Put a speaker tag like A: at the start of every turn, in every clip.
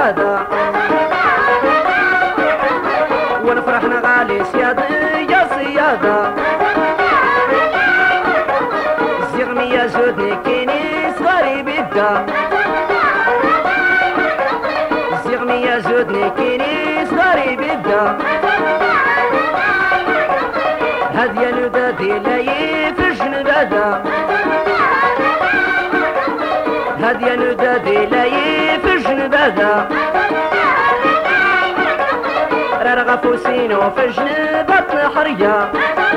A: حراده ونفرح نغالي سيادي يا صياده زغمي يا زودني كيني صغاري بدا زغمي يا زودني كيني صغاري بدا هاد يا ندادي لا يفجن بدا هاد يا ندادي لا يفجن بدا رارغا فوسينو فجن بطن حرية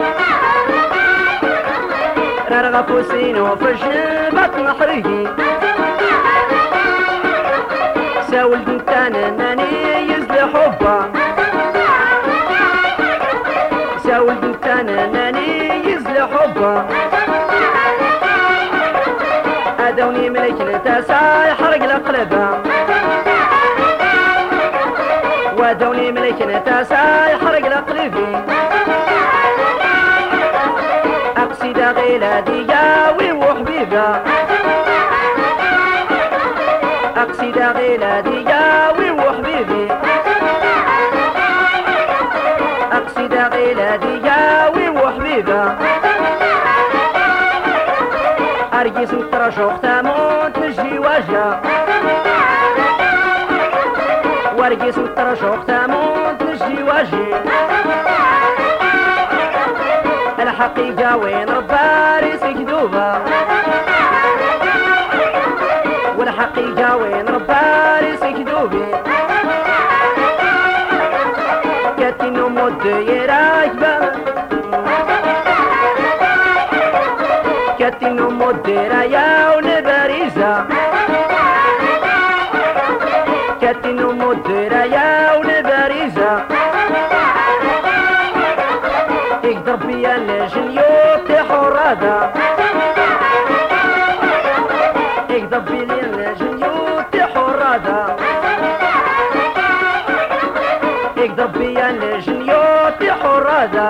A: رارغا فوسينو فجن بطن حرية ساول دنتانا ناني يزل حبا ساول دنتانا ناني يزل حبا ادوني ملك نتاسا يحرق القلبة ودوني ملك نتاسا يحرق القلبي اقصد غيلادي ياوي وحبيبة اقصد غيلادي ياوي وحبيبي اقصد غيلادي ياوي وحبيبة ارجس مترشوخ تموت نجي وجه وارجس مترشوخ تموت نجي وجه الحقيقة وين رباري سكذوبة والحقيقة وين رباري سكذوبي كاتينو مود يراكبة كاتينو مود رايا ونباريزة كاتينو مود رايا ونباريزة يقدر بيا الجنيوت حرادة يقدر بيا الجنيوت حرادة يقدر بيا الجنيوت حرادة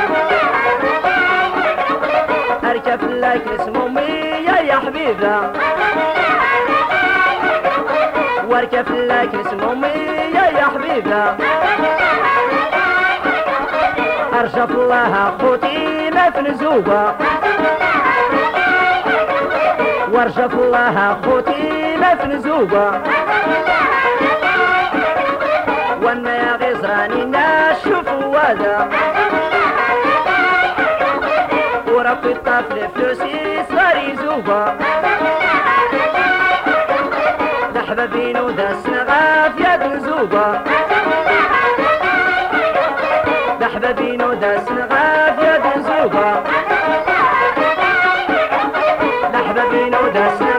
A: اركب لك اسمومي يا حبيبة واركب لك اسمومي يا حبيبة ارجف الله خوتي ما في نزوبة وارجف الله خوتي ما في نزوبة وانا يا غزراني ناشوف وادا وربي الطفل فلوسي صغاري زوبة دحبابين وداس نغاف يد نزوبة دحبابين وداس نغاف يد نزوبة دحبابين وداس نغاف